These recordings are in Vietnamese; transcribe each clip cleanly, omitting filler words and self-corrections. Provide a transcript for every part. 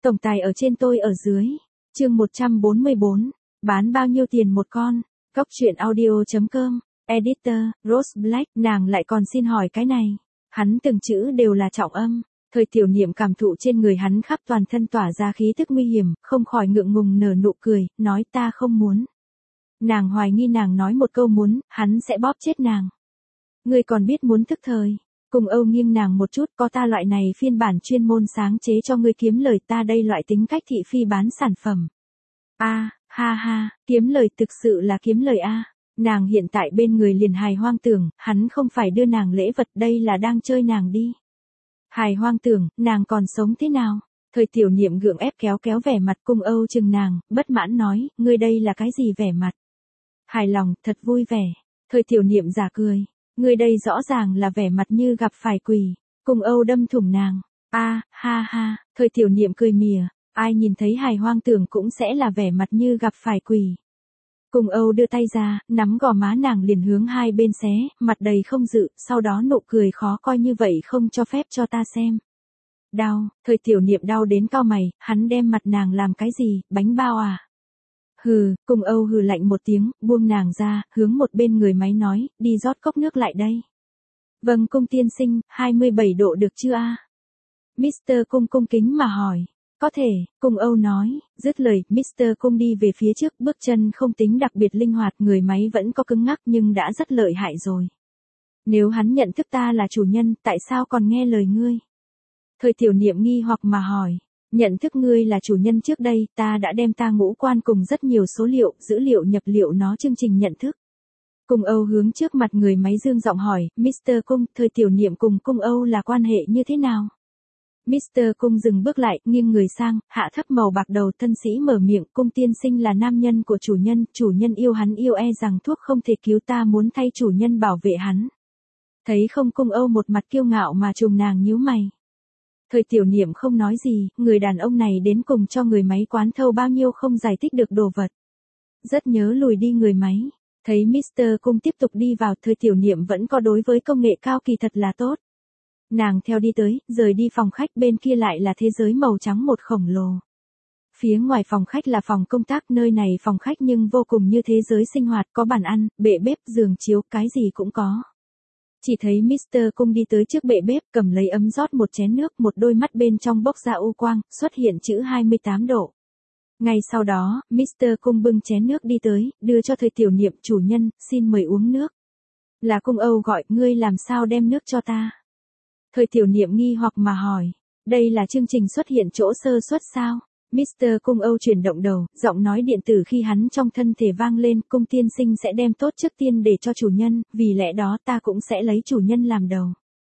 Tổng tài ở trên tôi ở dưới. Chương 144. Bán bao nhiêu tiền một con? Góc truyện audio.com. Editor, Rose Black. Nàng lại còn xin hỏi cái này. Hắn từng chữ đều là trọng âm. Thời tiểu niệm cảm thụ trên người hắn khắp toàn thân tỏa ra khí tức nguy hiểm, không khỏi ngượng ngùng nở nụ cười, nói ta không muốn. Nàng hoài nghi nàng nói một câu muốn, hắn sẽ bóp chết nàng. Ngươi còn biết muốn thức thời. Cùng Âu nghiêng nàng một chút, có ta loại này phiên bản chuyên môn sáng chế cho ngươi kiếm lời, ta đây loại tính cách thị phi bán sản phẩm. Ha ha, kiếm lời thực sự là kiếm lời a. Nàng hiện tại bên người liền hài hoang tưởng, hắn không phải đưa nàng lễ vật, đây là đang chơi nàng đi. Hài hoang tưởng, nàng còn sống thế nào? Thời tiểu niệm gượng ép kéo kéo vẻ mặt Cung Âu chừng nàng, bất mãn nói, ngươi đây là cái gì vẻ mặt? Hài lòng, thật vui vẻ. Thời tiểu niệm giả cười. Ngươi đây rõ ràng là vẻ mặt như gặp phải quỷ. Cung Âu đâm thủng nàng. Ha, thời tiểu niệm cười mỉa. Ai nhìn thấy hài hoang tưởng cũng sẽ là vẻ mặt như gặp phải quỷ. Cung Âu đưa tay ra, nắm gò má nàng liền hướng hai bên xé, mặt đầy không dự, sau đó nụ cười khó coi như vậy không cho phép cho ta xem. Đau, thời tiểu niệm đau đến cau mày, hắn đem mặt nàng làm cái gì, bánh bao à? Hừ, Cung Âu hừ lạnh một tiếng, buông nàng ra, hướng một bên người máy nói, đi rót cốc nước lại đây. Vâng Cung tiên sinh, 27 độ được chưa a? Mr. Cung cung kính mà hỏi. Có thể, Cung Âu nói, dứt lời, Mr. Cung đi về phía trước, bước chân không tính đặc biệt linh hoạt, người máy vẫn có cứng ngắc nhưng đã rất lợi hại rồi. Nếu hắn nhận thức ta là chủ nhân, tại sao còn nghe lời ngươi? Thời tiểu niệm nghi hoặc mà hỏi. Nhận thức ngươi là chủ nhân trước đây, ta đã đem ta ngũ quan cùng rất nhiều số liệu, dữ liệu nhập liệu nó chương trình nhận thức. Cung Âu hướng trước mặt người máy dương giọng hỏi, Mr. Cung, thời tiểu niệm cùng Cung Âu là quan hệ như thế nào? Mr. Cung dừng bước lại, nghiêng người sang, hạ thấp màu bạc đầu, thân sĩ mở miệng, Cung tiên sinh là nam nhân của chủ nhân yêu hắn yêu e rằng thuốc không thể cứu, ta muốn thay chủ nhân bảo vệ hắn. Thấy không, Cung Âu một mặt kiêu ngạo mà trùng nàng nhíu mày. Thời tiểu niệm không nói gì, người đàn ông này đến cùng cho người máy quán thâu bao nhiêu không giải thích được đồ vật. Rất nhớ lùi đi người máy. Thấy Mr. Cung tiếp tục đi vào, thời tiểu niệm vẫn có đối với công nghệ cao kỳ thật là tốt. Nàng theo đi tới, rời đi phòng khách, bên kia lại là thế giới màu trắng một khổng lồ. Phía ngoài phòng khách là phòng công tác, nơi này phòng khách nhưng vô cùng như thế giới sinh hoạt, có bàn ăn, bệ bếp, giường chiếu, cái gì cũng có. Chỉ thấy Mr. Cung đi tới trước bệ bếp, cầm lấy ấm rót một chén nước, một đôi mắt bên trong bốc ra u quang, xuất hiện chữ 28 độ. Ngay sau đó, Mr. Cung bưng chén nước đi tới, đưa cho thời tiểu niệm, chủ nhân, xin mời uống nước. Là Cung Âu gọi, ngươi làm sao đem nước cho ta? Thời tiểu niệm nghi hoặc mà hỏi, đây là chương trình xuất hiện chỗ sơ suất sao? Mr. Cung Âu chuyển động đầu, giọng nói điện tử khi hắn trong thân thể vang lên, Cung tiên sinh sẽ đem tốt trước tiên để cho chủ nhân, vì lẽ đó ta cũng sẽ lấy chủ nhân làm đầu.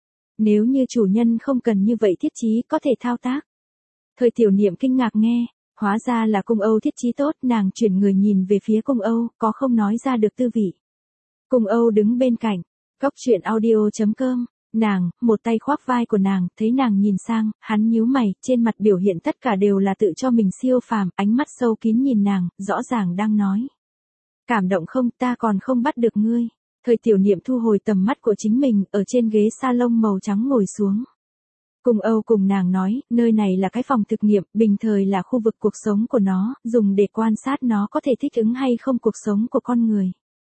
Nếu như chủ nhân không cần như vậy thiết chí có thể thao tác. Thời tiểu niệm kinh ngạc nghe, hóa ra là Cung Âu thiết chí tốt, nàng chuyển người nhìn về phía Cung Âu, có không nói ra được tư vị. Cung Âu đứng bên cạnh, góc truyện audio.com. Nàng, một tay khoác vai của nàng, thấy nàng nhìn sang, hắn nhíu mày, trên mặt biểu hiện tất cả đều là tự cho mình siêu phàm, ánh mắt sâu kín nhìn nàng, rõ ràng đang nói. Cảm động không, ta còn không bắt được ngươi. Thời tiểu niệm thu hồi tầm mắt của chính mình, ở trên ghế salon màu trắng ngồi xuống. Cung Âu cùng nàng nói, nơi này là cái phòng thực nghiệm, bình thời là khu vực cuộc sống của nó, dùng để quan sát nó có thể thích ứng hay không cuộc sống của con người.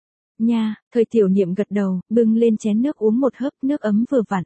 Nha, thời tiểu niệm gật đầu, bưng lên chén nước uống một hớp, nước ấm vừa vặn.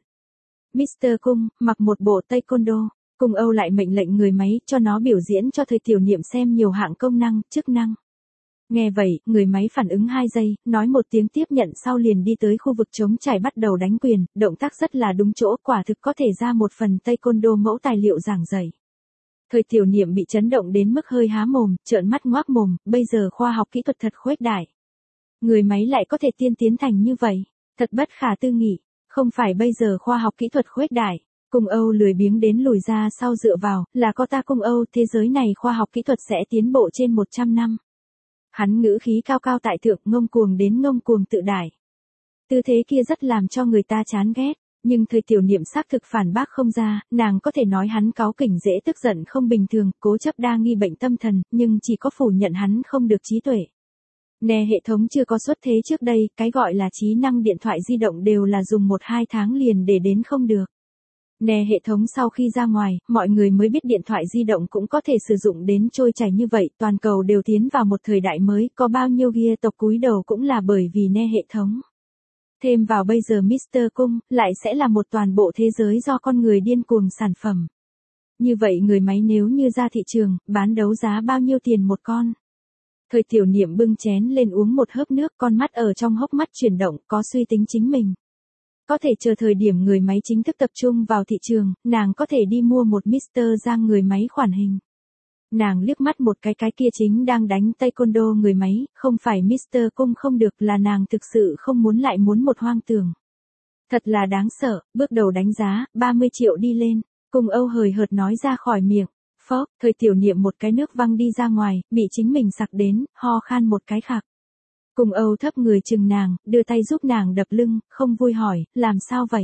Mr. Cung, mặc một bộ taekwondo, Cung Âu lại mệnh lệnh người máy, cho nó biểu diễn cho thời tiểu niệm xem nhiều hạng công năng, chức năng. Nghe vậy, người máy phản ứng 2 giây, nói một tiếng tiếp nhận sau liền đi tới khu vực trống trải bắt đầu đánh quyền, động tác rất là đúng chỗ, quả thực có thể ra một phần taekwondo mẫu tài liệu giảng dạy. Thời tiểu niệm bị chấn động đến mức hơi há mồm, trợn mắt ngoác mồm, bây giờ khoa học kỹ thuật thật khuếch đại. Người máy lại có thể tiên tiến thành như vậy, thật bất khả tư nghị, không phải bây giờ khoa học kỹ thuật khuếch đại. Cung Âu lười biếng đến lùi ra sau dựa vào, là có ta Cung Âu, thế giới này khoa học kỹ thuật sẽ tiến bộ trên 100 năm. Hắn ngữ khí cao cao tại thượng, ngông cuồng đến ngông cuồng tự đại. Tư thế kia rất làm cho người ta chán ghét, nhưng thời tiểu niệm xác thực phản bác không ra, nàng có thể nói hắn cáu kỉnh dễ tức giận không bình thường, cố chấp đa nghi bệnh tâm thần, nhưng chỉ có phủ nhận hắn không được trí tuệ. Nè hệ thống chưa có xuất thế trước đây, cái gọi là trí năng điện thoại di động đều là dùng 1-2 tháng liền để đến không được. Nè hệ thống sau khi ra ngoài, mọi người mới biết điện thoại di động cũng có thể sử dụng đến trôi chảy như vậy, toàn cầu đều tiến vào một thời đại mới, có bao nhiêu gia tộc cúi đầu cũng là bởi vì nè hệ thống. Thêm vào bây giờ Mr. Cung, lại sẽ là một toàn bộ thế giới do con người điên cuồng sản phẩm. Như vậy người máy nếu như ra thị trường, bán đấu giá bao nhiêu tiền một con? Thời Tiểu Niệm bưng chén lên uống một hớp nước, con mắt ở trong hốc mắt chuyển động, có suy tính chính mình. Có thể chờ thời điểm người máy chính thức tập trung vào thị trường, nàng có thể đi mua một Mr. Giang người máy khoản hình. Nàng liếc mắt một cái kia chính đang đánh taekwondo người máy, không phải Mr. Cung không được là nàng thực sự không muốn lại muốn một hoang tưởng. Thật là đáng sợ, bước đầu đánh giá, 30 triệu đi lên, Cung Âu hời hợt nói ra khỏi miệng. Phốc, Thời Tiểu Niệm một cái nước văng đi ra ngoài, bị chính mình sặc đến, ho khan một cái khạc. Cung Âu thấp người chừng nàng, đưa tay giúp nàng đập lưng, không vui hỏi, làm sao vậy?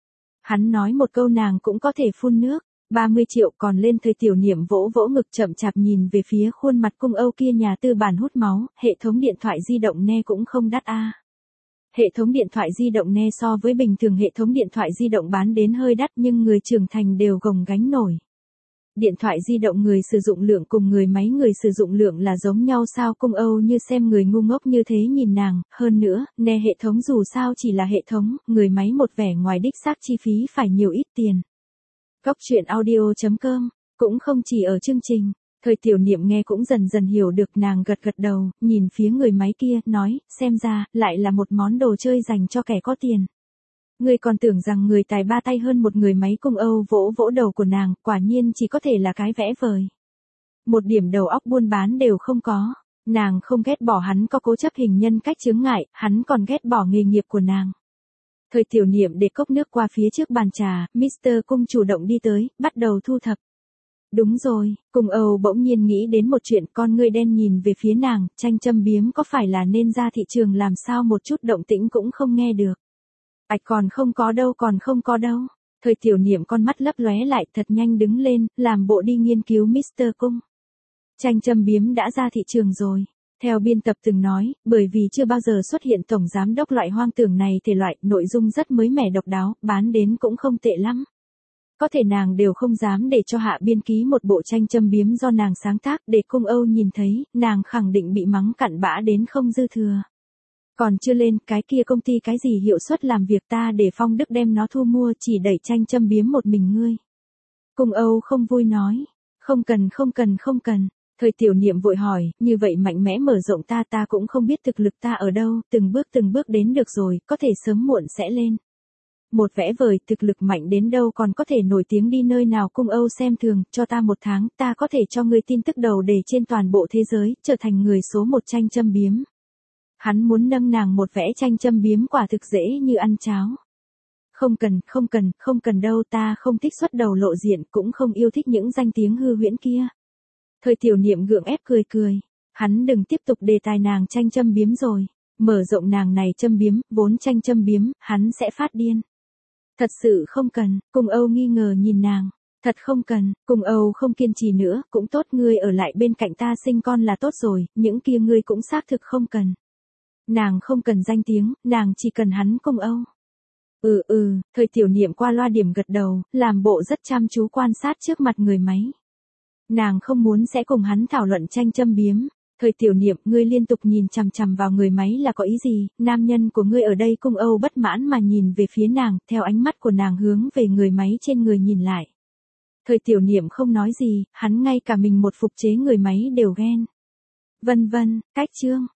Hắn nói một câu nàng cũng có thể phun nước, 30 triệu còn lên. Thời Tiểu Niệm vỗ vỗ ngực chậm chạp nhìn về phía khuôn mặt Cung Âu kia, nhà tư bản hút máu, hệ thống điện thoại di động ne cũng không đắt a. Hệ thống điện thoại di động ne so với bình thường hệ thống điện thoại di động bán đến hơi đắt nhưng người trưởng thành đều gồng gánh nổi. Điện thoại di động người sử dụng lượng cùng người máy người sử dụng lượng là giống nhau sao? Cung Âu như xem người ngu ngốc như thế nhìn nàng, hơn nữa, nè hệ thống dù sao chỉ là hệ thống, người máy một vẻ ngoài đích xác chi phí phải nhiều ít tiền. Góc truyện audio.com, cũng không chỉ ở chương trình, Thời Tiểu Niệm nghe cũng dần dần hiểu được, nàng gật gật đầu, nhìn phía người máy kia, nói, xem ra, lại là một món đồ chơi dành cho kẻ có tiền. Ngươi còn tưởng rằng người tài ba tay hơn một người máy? Cung Âu vỗ vỗ đầu của nàng, quả nhiên chỉ có thể là cái vẽ vời. Một điểm đầu óc buôn bán đều không có. Nàng không ghét bỏ hắn có cố chấp hình nhân cách chướng ngại, hắn còn ghét bỏ nghề nghiệp của nàng. Thời Tiểu Niệm để cốc nước qua phía trước bàn trà, Mr. Cung chủ động đi tới, bắt đầu thu thập. Đúng rồi, Cung Âu bỗng nhiên nghĩ đến một chuyện, con ngươi đen nhìn về phía nàng, tranh châm biếm có phải là nên ra thị trường làm sao một chút động tĩnh cũng không nghe được. Còn không có đâu. Thời Tiểu Niệm con mắt lấp lóe lại, thật nhanh đứng lên, làm bộ đi nghiên cứu Mr. Cung. Tranh châm biếm đã ra thị trường rồi. Theo biên tập từng nói, bởi vì chưa bao giờ xuất hiện tổng giám đốc loại hoang tưởng này thể loại, nội dung rất mới mẻ độc đáo, bán đến cũng không tệ lắm. Có thể nàng đều không dám để cho hạ biên ký một bộ tranh châm biếm do nàng sáng tác, để Cung Âu nhìn thấy, nàng khẳng định bị mắng cặn bã đến không dư thừa. Còn chưa lên, cái kia công ty cái gì hiệu suất làm việc ta để Phong Đức đem nó thu mua, chỉ đẩy tranh châm biếm một mình ngươi. Cung Âu không vui nói, không cần. Thời Tiểu Niệm vội hỏi, như vậy mạnh mẽ mở rộng ta cũng không biết thực lực ta ở đâu, từng bước đến được rồi, có thể sớm muộn sẽ lên. Một vẽ vời, thực lực mạnh đến đâu còn có thể nổi tiếng đi nơi nào? Cung Âu xem thường, cho ta 1 tháng, ta có thể cho ngươi tin tức đầu đề trên toàn bộ thế giới, trở thành người số 1 tranh châm biếm. Hắn muốn nâng nàng một vẽ tranh châm biếm quả thực dễ như ăn cháo. Không cần đâu, ta không thích xuất đầu lộ diện, cũng không yêu thích những danh tiếng hư huyễn kia. Thời Tiểu Niệm gượng ép cười. Hắn đừng tiếp tục đề tài nàng tranh châm biếm rồi. Mở rộng nàng này châm biếm, vốn tranh châm biếm, hắn sẽ phát điên. Thật sự không cần, Cung Âu nghi ngờ nhìn nàng. Thật không cần, Cung Âu không kiên trì nữa, cũng tốt, ngươi ở lại bên cạnh ta sinh con là tốt rồi, những kia ngươi cũng xác thực không cần. Nàng không cần danh tiếng, nàng chỉ cần hắn Cung Âu. Thời Tiểu Niệm qua loa điểm gật đầu, làm bộ rất chăm chú quan sát trước mặt người máy. Nàng không muốn sẽ cùng hắn thảo luận tranh châm biếm. Thời Tiểu Niệm, ngươi liên tục nhìn chằm chằm vào người máy là có ý gì? Nam nhân của ngươi ở đây? Cung Âu bất mãn mà nhìn về phía nàng, theo ánh mắt của nàng hướng về người máy trên người nhìn lại. Thời Tiểu Niệm không nói gì, hắn ngay cả mình một phục chế người máy đều ghen. Vân vân, cách chương.